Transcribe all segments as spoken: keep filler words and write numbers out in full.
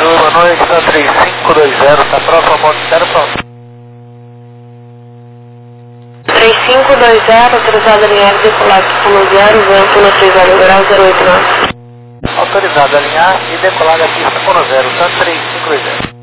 Boa noite, tá três cinco dois zero, tá próximo a Monte Zero, pronto. três cinco dois zero, autorizado a alinhar, decolar pístolo zero, vento no três zero grau zero oito nove. Autorizado a alinhar e decolar da pista Pono Zero, tá três cinco dois zero.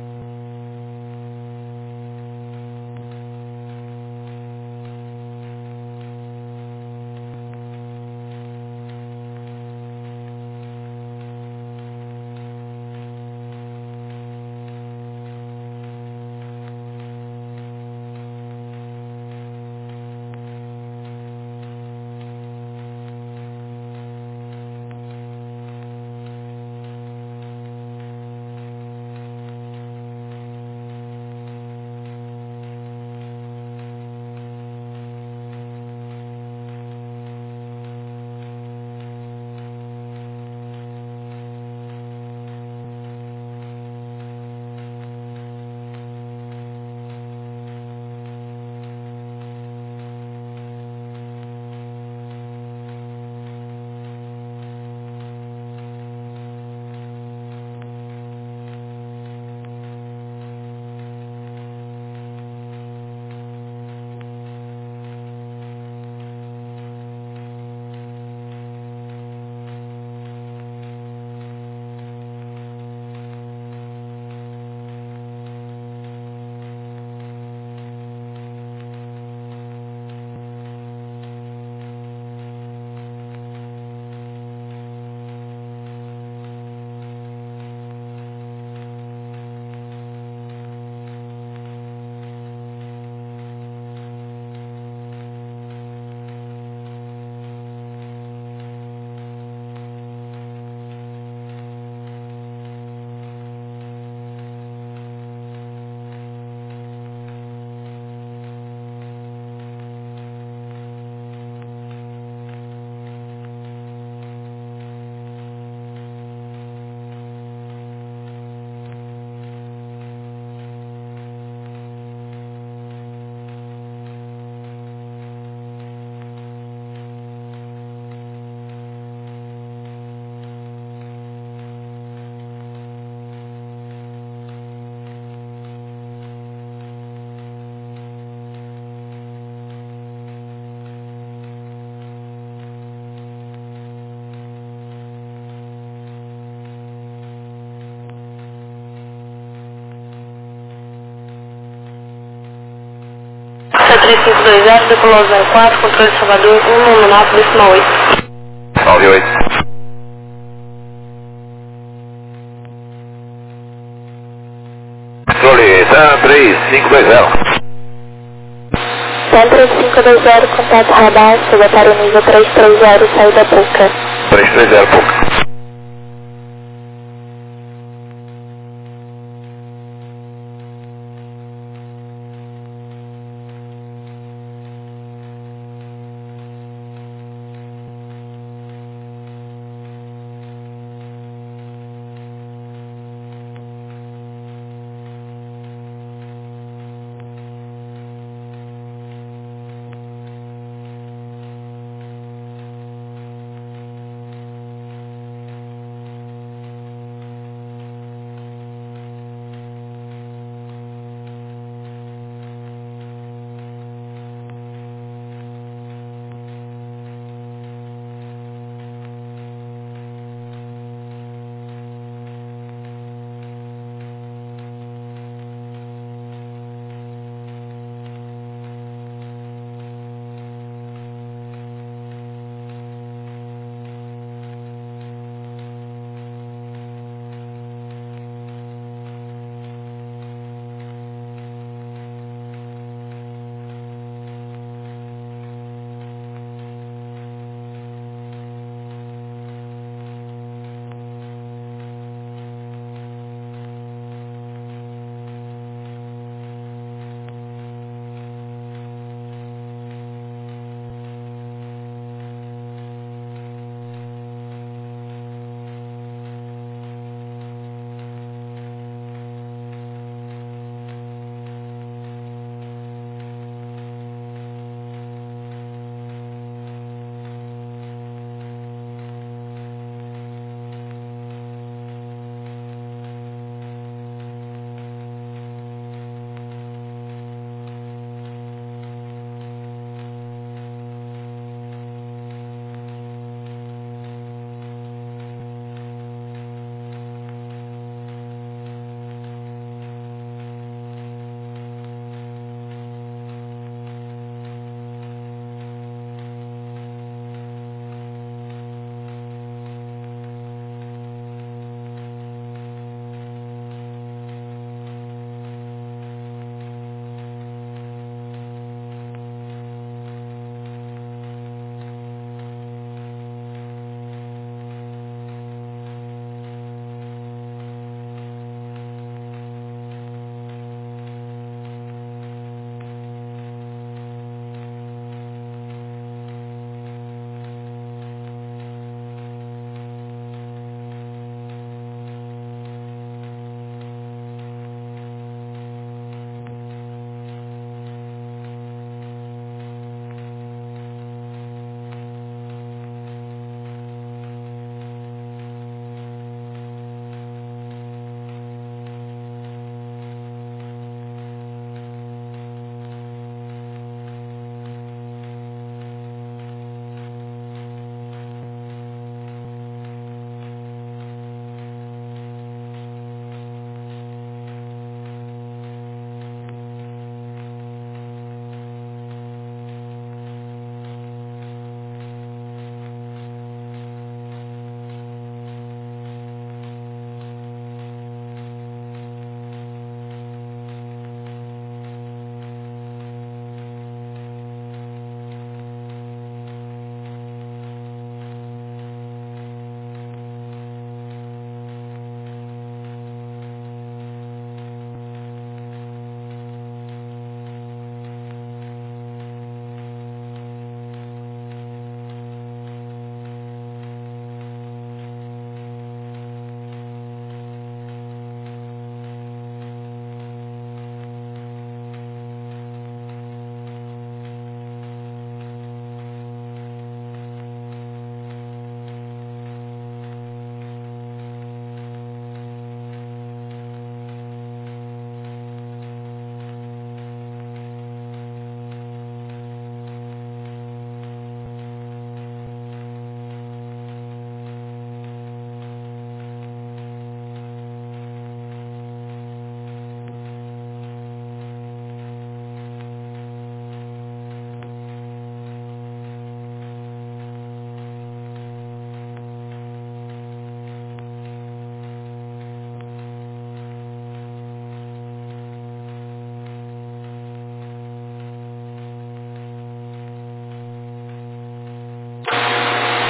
três cinco dois zero, decolou zero quatro, controle de Salvador, um nominato, decimal oito. nove oito. Controle, tá três cinco dois zero. Tá três cinco dois zero, contato radar, secretário nível três três zero, saída Puca. três três zero, pouco.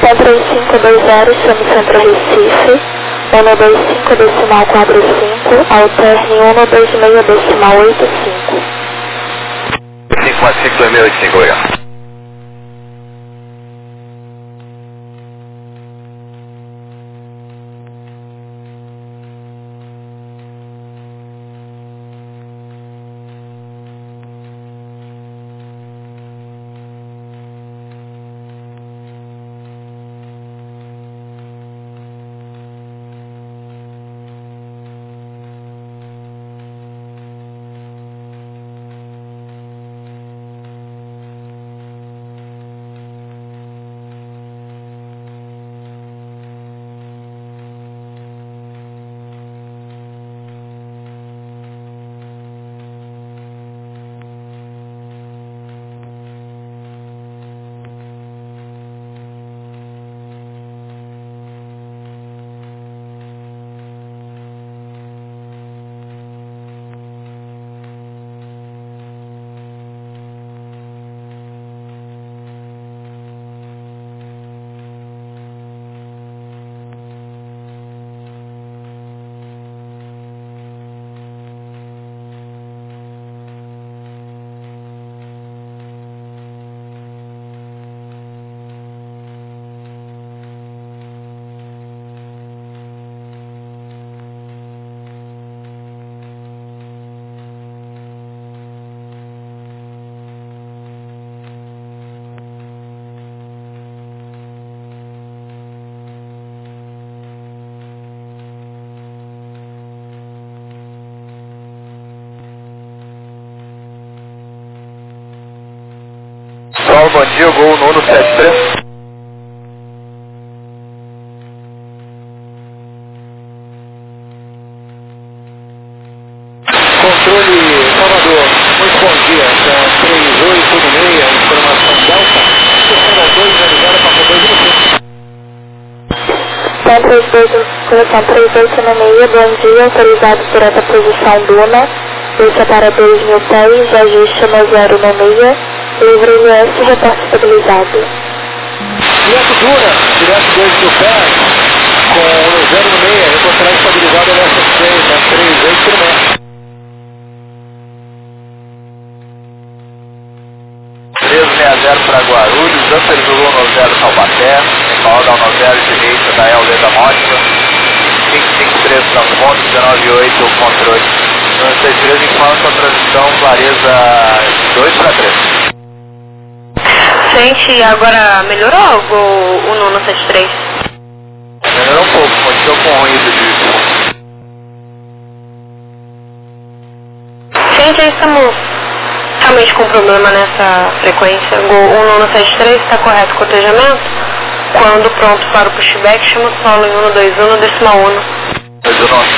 São três cinco dois zero, chame Centro Recife, um dois cinco decimal quatro cinco, alterne um dois seis decimal oito cinco. cinco quatro cinco dois seis oito cinco, obrigado. Sol, bom dia, gol nono sete três. Controle Salvador, muito bom dia, são três oito no meia, informação Delta, sessão dois, avisada para dois e São três dois, coleção três oito no meia, bom dia, autorizado por essa posição Duna, deixa para dois mil pés, ajuste no zero no meia, livre L S, reporte estabilizado. Direto Duna, direto dois mil pés, com o zero no meia, reportará estabilizado L S seis, na três oito no meia. três seis zero para Guarulhos, autorizou gol no zero Taubaté, falda no zero direita da Helder da Mótica, cinco cinco três para ponto, dezenove oito controle. nono seis três informando com a transição clareza dois para três. Gente, agora melhorou o, o nono sete três? Melhorou um pouco, continua com ruído de... Gente, aí estamos realmente com problema nessa frequência. O nono sete três está correto o cotejamento? Quando pronto para o pushback, chama o solo em um dois um decimal um. dois um.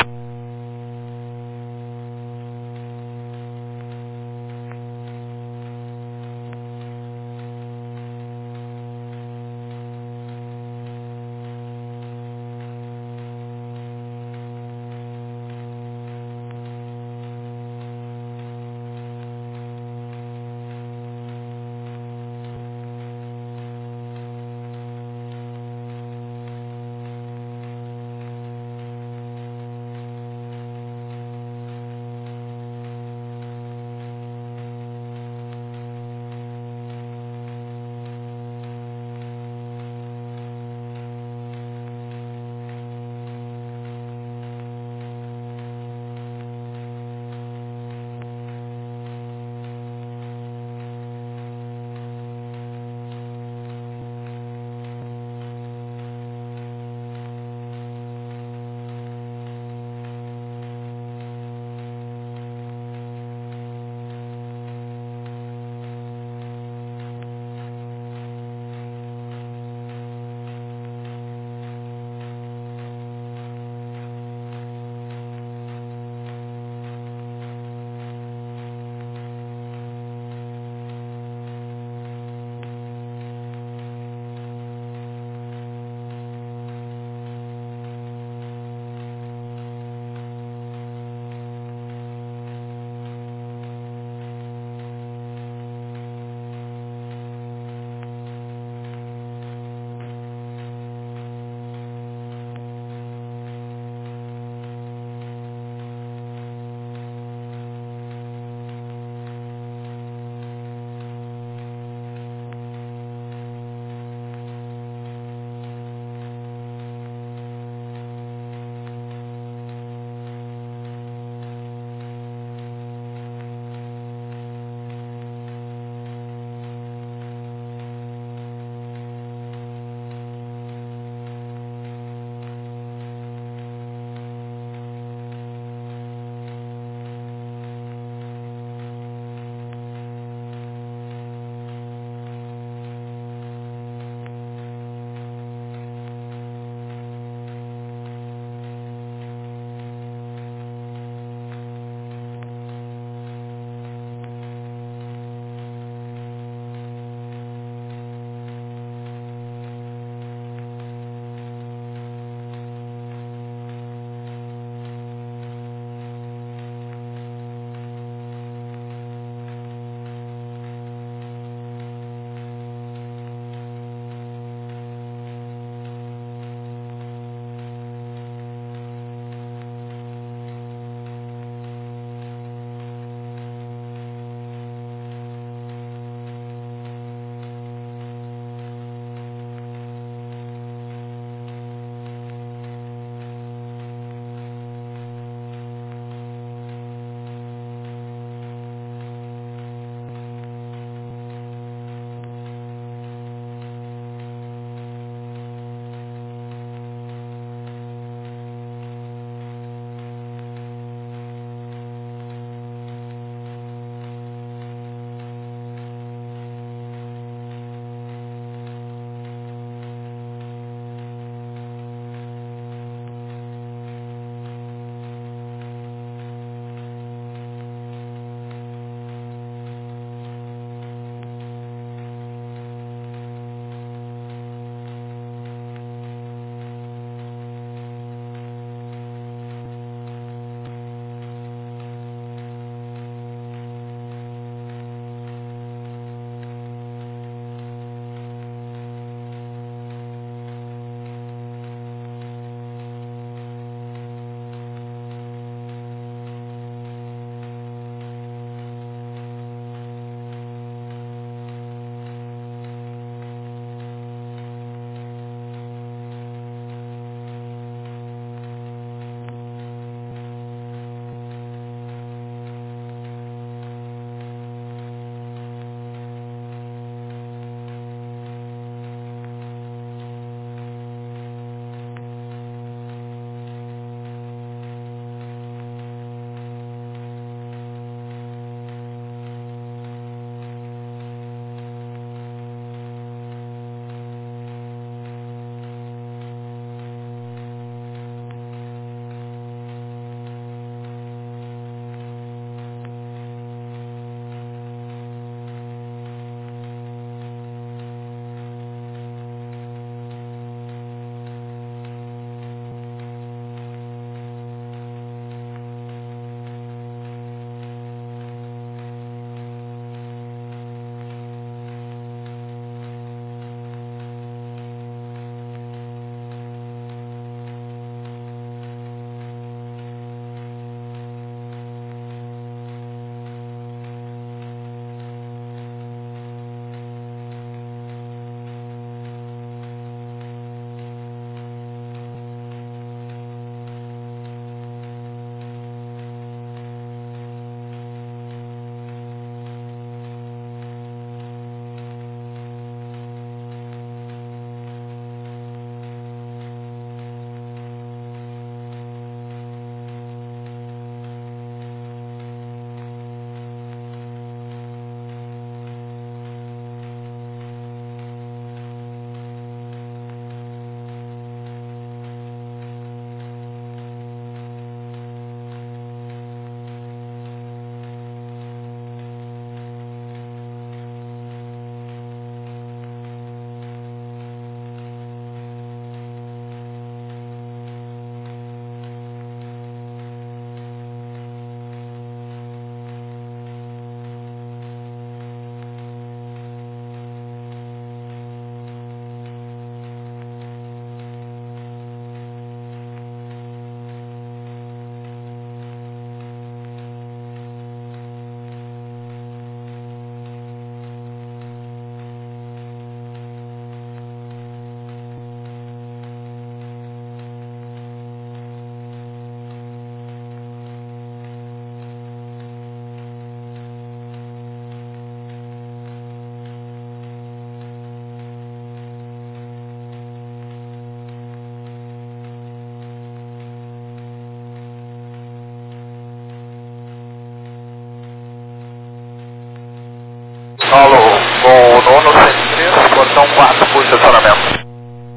Paulo, voo nono cento e três, portão quatro, por estacionamento.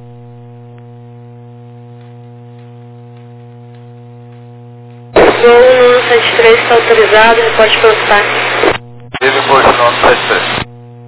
Voo nono cento e três está autorizado, reporte para o destaque. Vive por nono cento e três.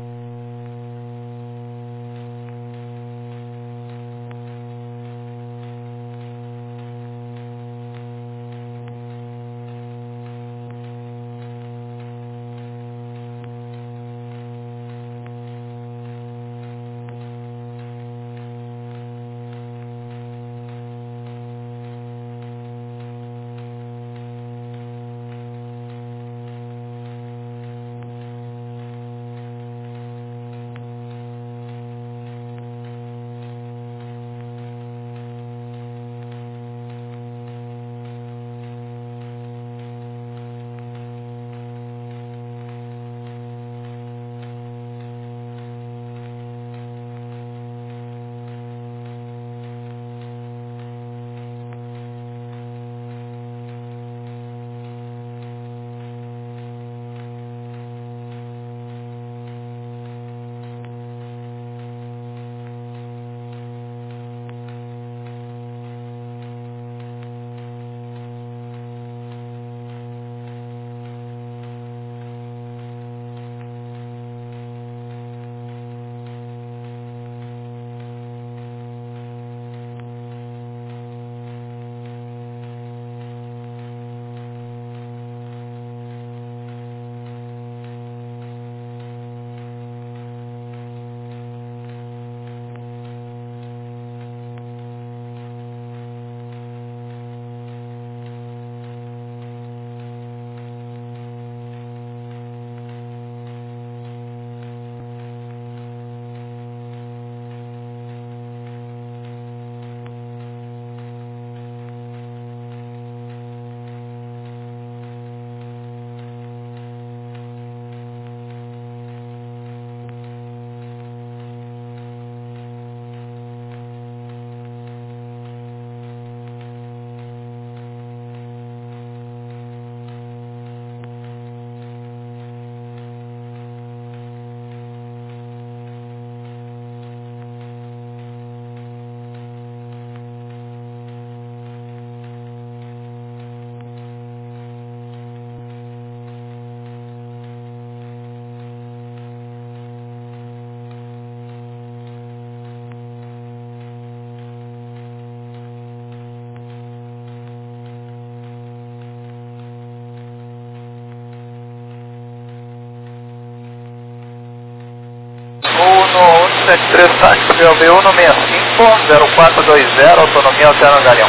No cento e três táxi, V V um no sessenta e cinco, zero quatro dois zero, autonomia alterna Galeão.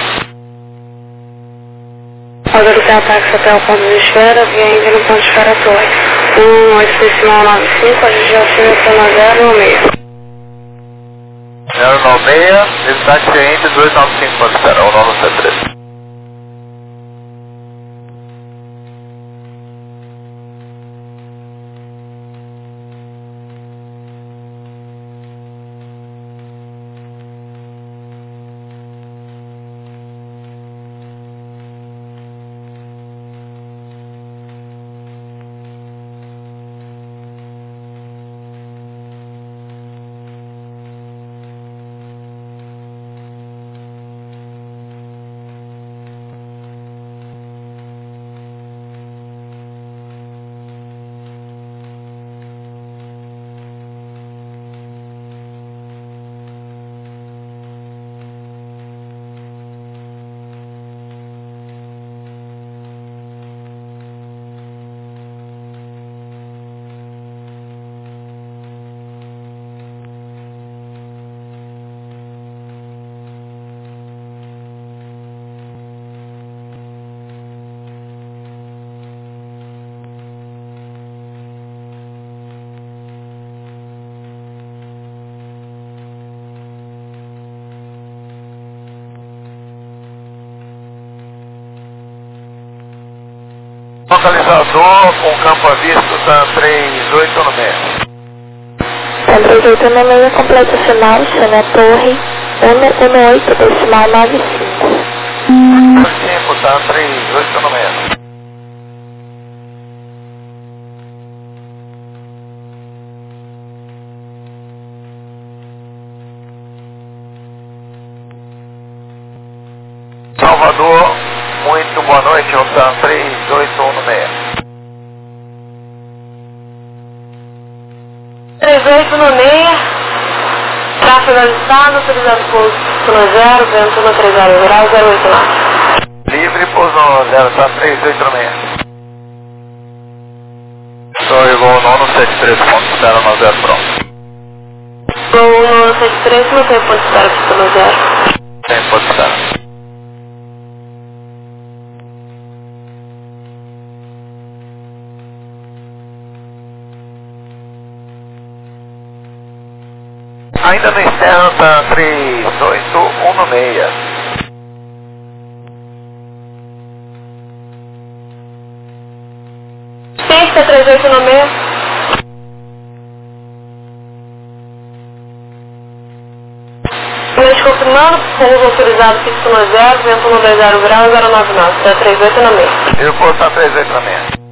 Autorizar táxi até o ponto de espera, via ainda no ponto de espera torre. um oito decimal nove cinco, a gente já seleciona zero no meio. zero nove seis, esse táxi ainda dois nove cinco ponto zero, é o nono cento e três. Localizador com campo à vista, tá três oito no meio. Tá três oito no meio, completo sinal, chame a torre, um oito decimal nove cinco. cinco, tá três oito no meio. noite, Rotan três oito um seis. três oito um seis, tráfego ajustado, autorizado pouso zero zero, vento no trinta grau, zero oito nove. Livre, pouso no zero três oito um seis. Sorry, voo nono sete três ponto zero nove zero pronto. Voo nono sete três, não tem ponto zero, pista zero. Tem ponto zero. Ainda no externo tá três oito um seis. Pista três oito um seis. Noite confirmando, pouso autorizado, pista zero, vento no dois zero grau, zero nove nove, tá três oito um seis. Eu vou estar três oito um seis.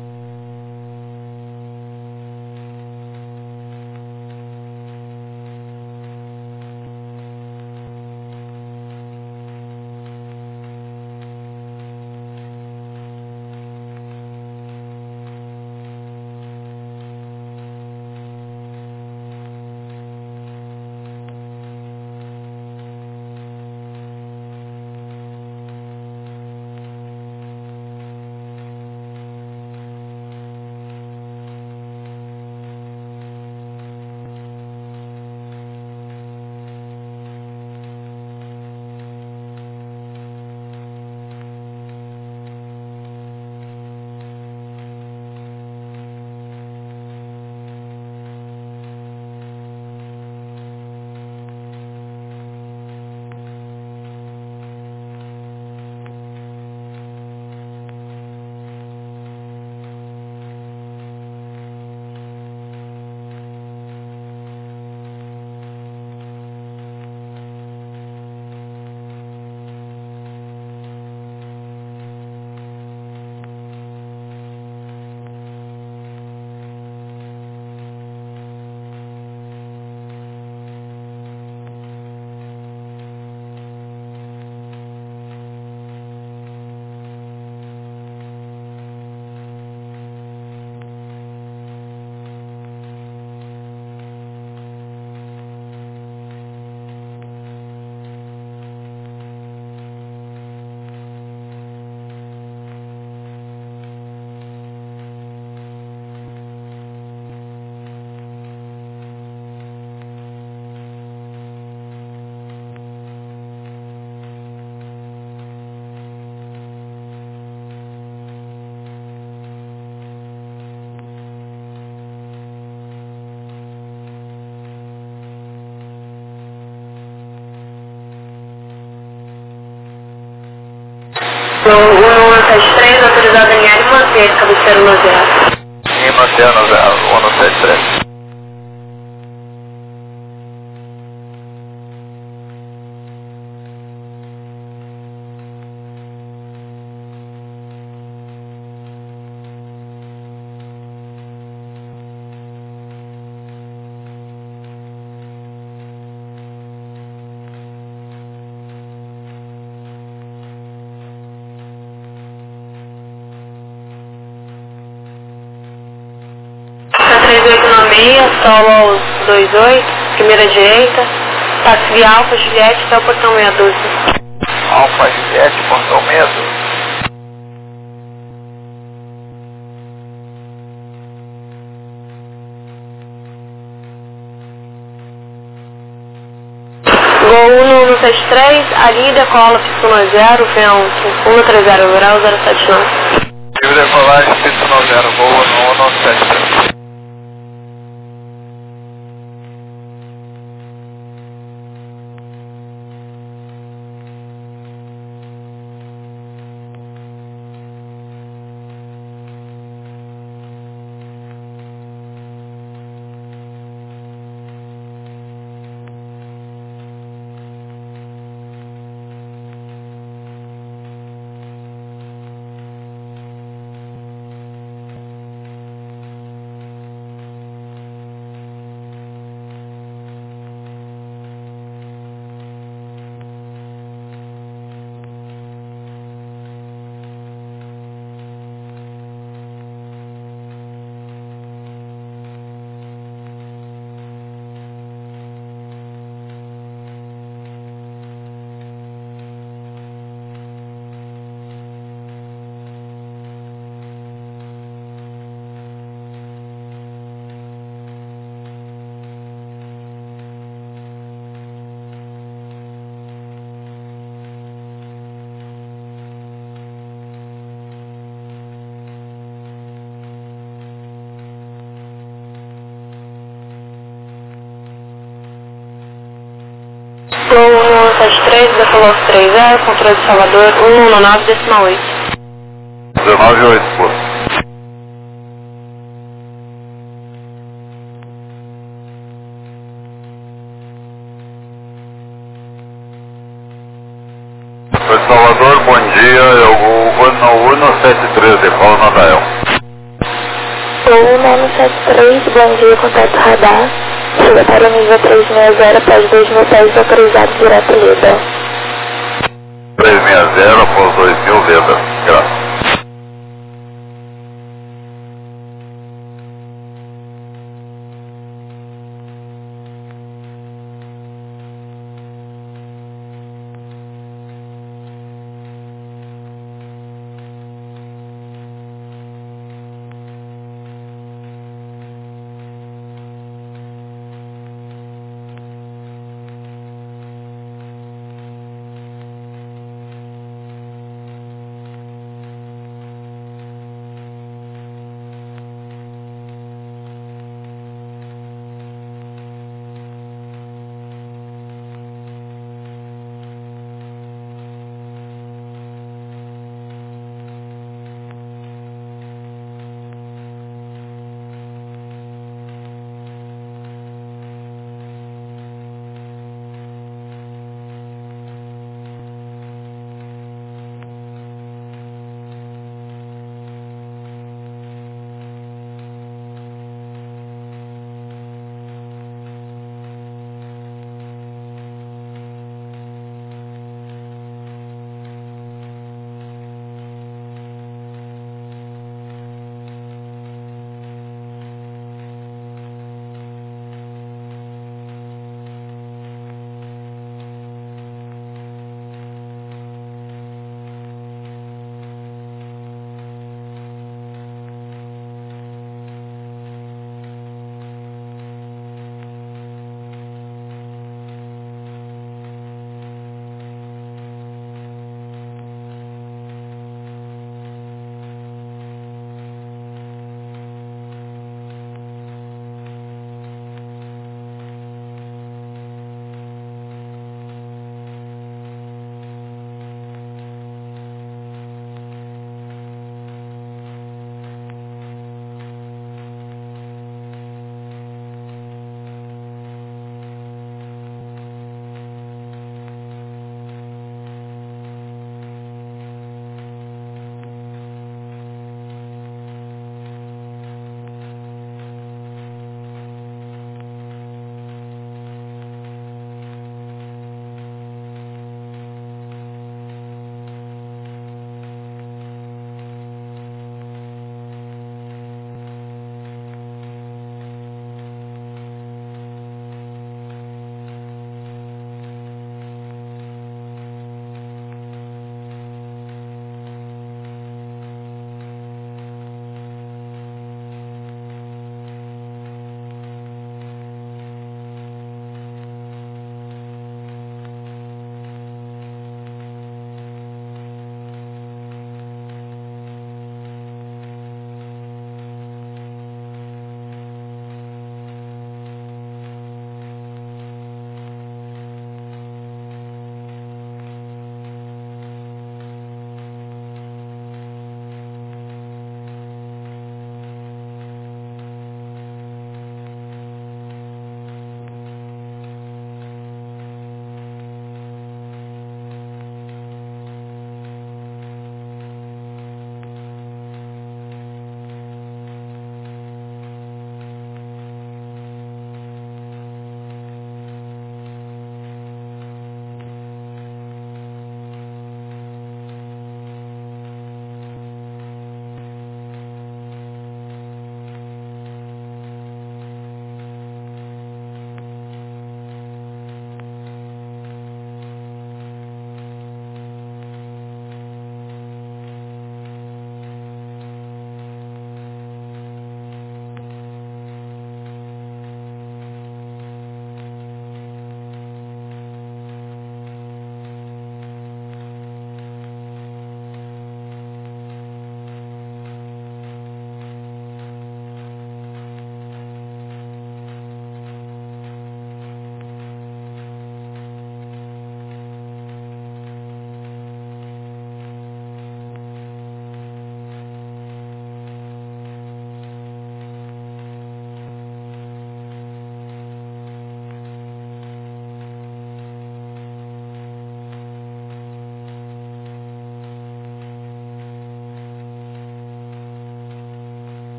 O um sete três, autorizado em área, manter, cabeceiro no zero. E manter no zero, um sete três. três oito um seis, solo aos dois oito, primeira direita, táxi via Alfa Juliette até o portão meia dúzia. Alfa Juliette, portão medo. Gol um no sete três, ali decola, pista zero, vento um trinta grau, zero sete nove. Livre decolagem, pista zero, voo no um sete três. sete três, decolou três zero, controle de Salvador, um um nove, decimal oito. dezenove oito, por. Oi, Salvador, bom dia, eu vou no um um sete três, decola na Dael. um um sete três, bom dia, contato radar. Chega para o nível trezentos e sessenta após dois mil pés, autorizado direto Leda. trezentos e sessenta após dois mil, Leda. Graças.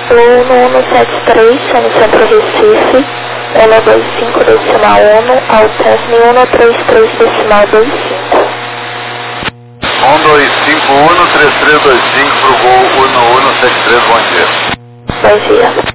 Voo no cento e setenta e três, no Centro Recife, cento e vinte e cinco decimal um, ao término cento e trinta e três decimal vinte e cinco. um dois cinco um três três dois cinco para o voo um um sete três, bom dia. Bom dia.